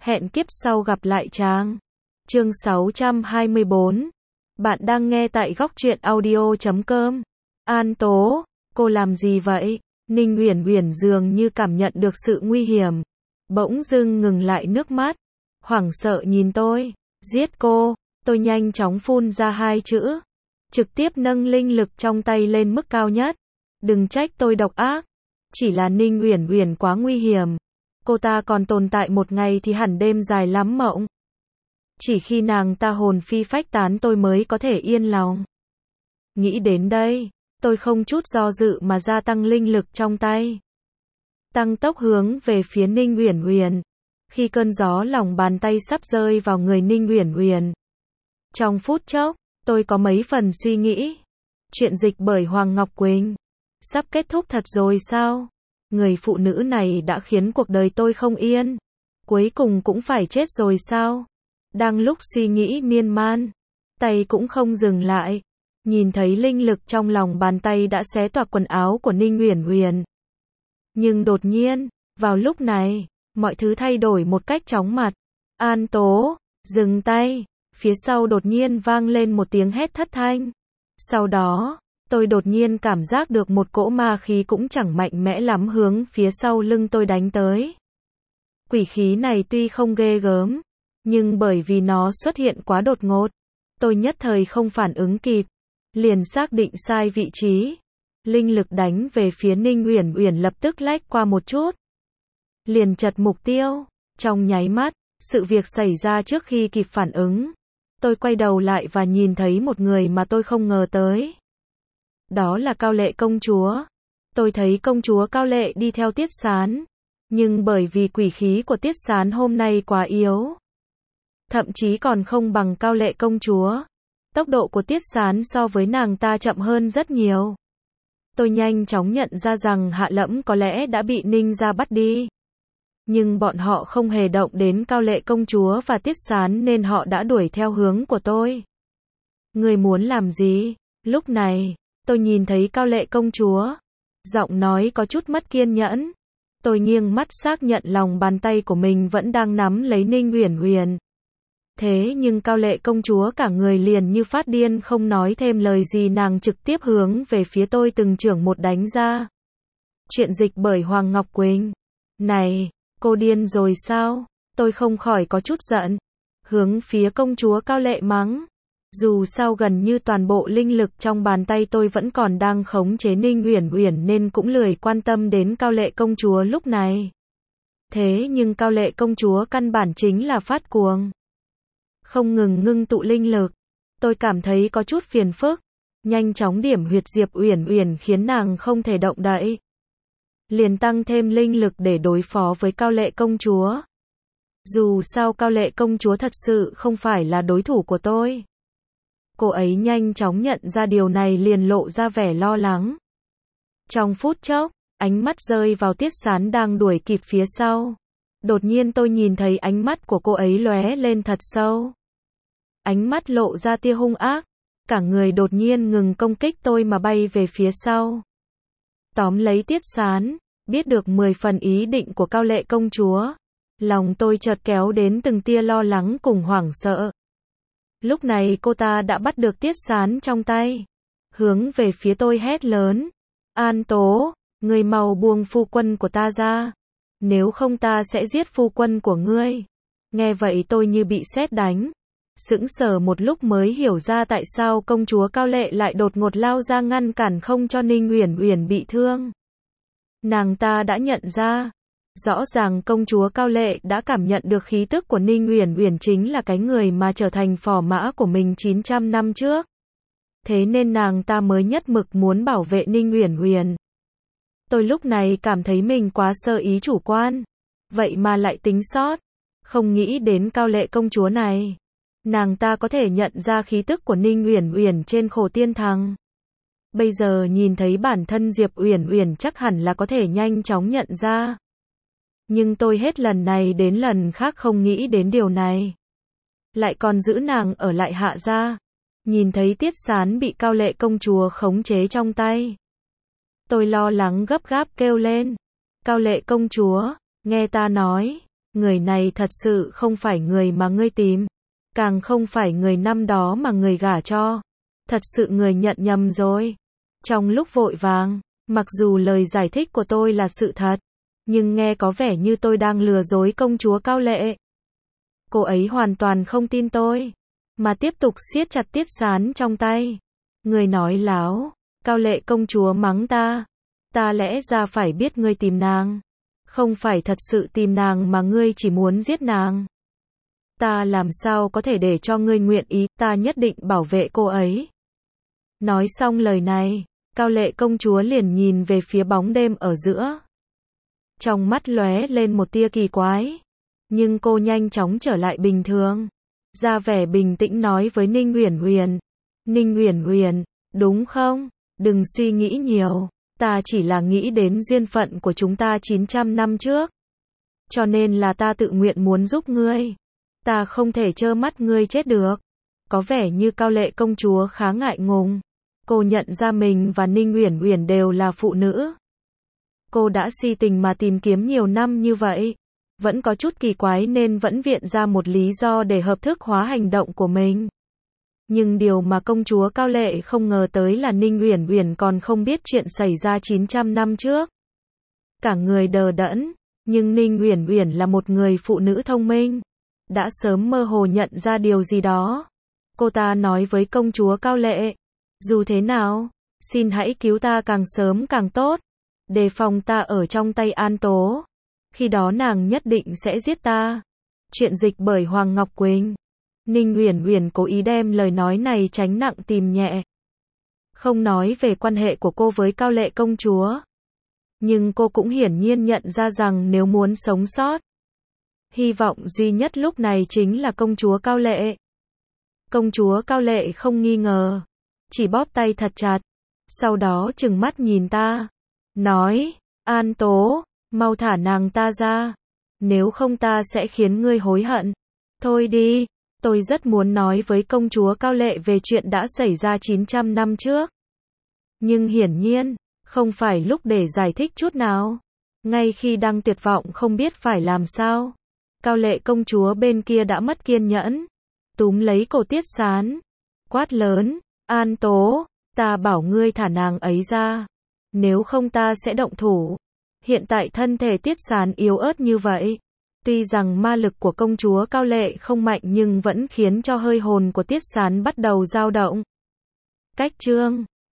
Hẹn kiếp sau gặp lại chàng. Chương 624. Bạn đang nghe tại góc truyện audio.com. An Tố, cô làm gì vậy? Ninh Uyển Uyển dường như cảm nhận được sự nguy hiểm, bỗng dưng ngừng lại nước mắt, hoảng sợ nhìn tôi. Giết cô. Tôi nhanh chóng phun ra hai chữ, trực tiếp nâng linh lực trong tay lên mức cao nhất. Đừng trách tôi độc ác, chỉ là Ninh Uyển Uyển quá nguy hiểm. Cô ta còn tồn tại một ngày thì hẳn đêm dài lắm mộng. Chỉ khi nàng ta hồn phi phách tán tôi mới có thể yên lòng. Nghĩ đến đây, tôi không chút do dự mà gia tăng linh lực trong tay, tăng tốc hướng về phía Ninh Uyển Uyển. Khi cơn gió lòng bàn tay sắp rơi vào người Ninh Uyển Uyển, trong phút chốc, tôi có mấy phần suy nghĩ. Chuyện dịch bởi Hoàng Ngọc Quỳnh sắp kết thúc thật rồi sao? Người phụ nữ này đã khiến cuộc đời tôi không yên, cuối cùng cũng phải chết rồi sao? Đang lúc suy nghĩ miên man, tay cũng không dừng lại, nhìn thấy linh lực trong lòng bàn tay đã xé toạc quần áo của Ninh Uyển Uyển. Nhưng đột nhiên, vào lúc này, mọi thứ thay đổi một cách chóng mặt. An Tố, dừng tay. Phía sau đột nhiên vang lên một tiếng hét thất thanh. Sau đó, tôi đột nhiên cảm giác được một cỗ ma khí cũng chẳng mạnh mẽ lắm hướng phía sau lưng tôi đánh tới. Quỷ khí này tuy không ghê gớm, nhưng bởi vì nó xuất hiện quá đột ngột, tôi nhất thời không phản ứng kịp, liền xác định sai vị trí. Linh lực đánh về phía Ninh Uyển Uyển lập tức lách qua một chút, liền chật mục tiêu. Trong nháy mắt, sự việc xảy ra trước khi kịp phản ứng. Tôi quay đầu lại và nhìn thấy một người mà tôi không ngờ tới. Đó là Cao Lệ công chúa. Tôi thấy công chúa Cao Lệ đi theo Tiết Sán, nhưng bởi vì quỷ khí của Tiết Sán hôm nay quá yếu, thậm chí còn không bằng Cao Lệ công chúa. Tốc độ của Tiết Sán so với nàng ta chậm hơn rất nhiều. Tôi nhanh chóng nhận ra rằng Hạ Lẫm có lẽ đã bị Ninh gia bắt đi. Nhưng bọn họ không hề động đến Cao Lệ công chúa và Tiết Sán nên họ đã đuổi theo hướng của tôi. Người muốn làm gì? Lúc này, tôi nhìn thấy Cao Lệ công chúa. Giọng nói có chút mất kiên nhẫn. Tôi nghiêng mắt xác nhận lòng bàn tay của mình vẫn đang nắm lấy Ninh Uyển Uyển. Thế nhưng Cao Lệ công chúa cả người liền như phát điên, không nói thêm lời gì, nàng trực tiếp hướng về phía tôi từng chưởng một đánh ra. Chuyện dịch bởi Hoàng Ngọc Quỳnh. Này, cô điên rồi sao? Tôi không khỏi có chút giận, hướng phía công chúa Cao Lệ mắng. Dù sao gần như toàn bộ linh lực trong bàn tay tôi vẫn còn đang khống chế Ninh Uyển Uyển nên cũng lười quan tâm đến Cao Lệ công chúa lúc này. Thế nhưng Cao Lệ công chúa căn bản chính là phát cuồng, không ngừng ngưng tụ linh lực. Tôi cảm thấy có chút phiền phức, nhanh chóng điểm huyệt Diệp Uyển Uyển khiến nàng không thể động đậy, liền tăng thêm linh lực để đối phó với Cao Lệ công chúa. Dù sao Cao Lệ công chúa thật sự không phải là đối thủ của tôi. Cô ấy nhanh chóng nhận ra điều này liền lộ ra vẻ lo lắng. Trong phút chốc, ánh mắt rơi vào Tiết Sán đang đuổi kịp phía sau. Đột nhiên tôi nhìn thấy ánh mắt của cô ấy lóe lên thật sâu. Ánh mắt lộ ra tia hung ác, cả người đột nhiên ngừng công kích tôi mà bay về phía sau, tóm lấy Tiết Sán. Biết được 10 phần ý định của Cao Lệ công chúa, lòng tôi chợt kéo đến từng tia lo lắng cùng hoảng sợ. Lúc này cô ta đã bắt được Tiết Sán trong tay, hướng về phía tôi hét lớn. An Tố, ngươi mau buông phu quân của ta ra, nếu không ta sẽ giết phu quân của ngươi. Nghe vậy tôi như bị sét đánh, sững sờ một lúc mới hiểu ra tại sao công chúa Cao Lệ lại đột ngột lao ra ngăn cản không cho Ninh Uyển Uyển bị thương. Nàng ta đã nhận ra, rõ ràng công chúa Cao Lệ đã cảm nhận được khí tức của Ninh Uyển Uyển chính là cái người mà trở thành phò mã của mình 900 năm trước. Thế nên nàng ta mới nhất mực muốn bảo vệ Ninh Uyển Uyển. Tôi lúc này cảm thấy mình quá sơ ý chủ quan, vậy mà lại tính sót, không nghĩ đến Cao Lệ công chúa này. Nàng ta có thể nhận ra khí tức của Ninh Uyển Uyển trên Khổ Tiên Thằng. Bây giờ nhìn thấy bản thân Diệp Uyển Uyển chắc hẳn là có thể nhanh chóng nhận ra. Nhưng tôi hết lần này đến lần khác không nghĩ đến điều này, lại còn giữ nàng ở lại Hạ gia. Nhìn thấy Tiết Sán bị Cao Lệ công chúa khống chế trong tay, tôi lo lắng gấp gáp kêu lên. Cao Lệ công chúa, nghe ta nói, Người này thật sự không phải người mà ngươi tìm. Càng không phải người năm đó mà người gả cho. Thật sự người nhận nhầm rồi. Trong lúc vội vàng, mặc dù lời giải thích của tôi là sự thật, nhưng nghe có vẻ như tôi đang lừa dối công chúa Cao Lệ. Cô ấy hoàn toàn không tin tôi, mà tiếp tục siết chặt tiết sán trong tay. Người nói láo, Cao Lệ công chúa mắng ta. Ta lẽ ra phải biết ngươi tìm nàng. Không phải thật sự tìm nàng mà ngươi chỉ muốn giết nàng. Ta làm sao có thể để cho ngươi nguyện ý, ta nhất định bảo vệ cô ấy. Nói xong lời này, Cao Lệ công chúa liền nhìn về phía bóng đêm ở giữa. Trong mắt lóe lên một tia kỳ quái. Nhưng cô nhanh chóng trở lại bình thường. Ra vẻ bình tĩnh nói với Ninh Uyển Uyển. Ninh Uyển Uyển, đúng không? Đừng suy nghĩ nhiều. Ta chỉ là nghĩ đến duyên phận của chúng ta 900 năm trước. Cho nên là ta tự nguyện muốn giúp ngươi. Ta không thể trơ mắt ngươi chết được. Có vẻ như Cao Lệ công chúa khá ngại ngùng. Cô nhận ra mình và Ninh Uyển Uyển đều là phụ nữ. Cô đã si tình mà tìm kiếm nhiều năm như vậy. Vẫn có chút kỳ quái nên vẫn viện ra một lý do để hợp thức hóa hành động của mình. Nhưng điều mà công chúa Cao Lệ không ngờ tới là Ninh Uyển Uyển còn không biết chuyện xảy ra 900 năm trước. Cả người đờ đẫn, nhưng Ninh Uyển Uyển là một người phụ nữ thông minh, đã sớm mơ hồ nhận ra điều gì đó. Cô ta nói với công chúa Cao Lệ, dù thế nào, xin hãy cứu ta càng sớm càng tốt, đề phòng ta ở trong tay An Tố. Khi đó nàng nhất định sẽ giết ta. Chuyện dịch bởi Hoàng Ngọc Quỳnh. Ninh Uyển Uyển cố ý đem lời nói này tránh nặng tìm nhẹ. Không nói về quan hệ của cô với Cao Lệ công chúa. Nhưng cô cũng hiển nhiên nhận ra rằng nếu muốn sống sót, hy vọng duy nhất lúc này chính là công chúa Cao Lệ. Công chúa Cao Lệ không nghi ngờ, chỉ bóp tay thật chặt, sau đó trừng mắt nhìn ta, nói, An Tố, mau thả nàng ta ra, nếu không ta sẽ khiến ngươi hối hận. Thôi đi, tôi rất muốn nói với công chúa Cao Lệ về chuyện đã xảy ra 900 năm trước. Nhưng hiển nhiên, không phải lúc để giải thích chút nào. Ngay khi đang tuyệt vọng không biết phải làm sao, Cao Lệ công chúa bên kia đã mất kiên nhẫn, túm lấy cổ Tiết Sán, quát lớn, An Tố, ta bảo ngươi thả nàng ấy ra, nếu không ta sẽ động thủ. Hiện tại thân thể Tiết Sán yếu ớt như vậy, tuy rằng ma lực của công chúa Cao Lệ không mạnh nhưng vẫn khiến cho hơi hồn của Tiết Sán bắt đầu dao động. Cách chương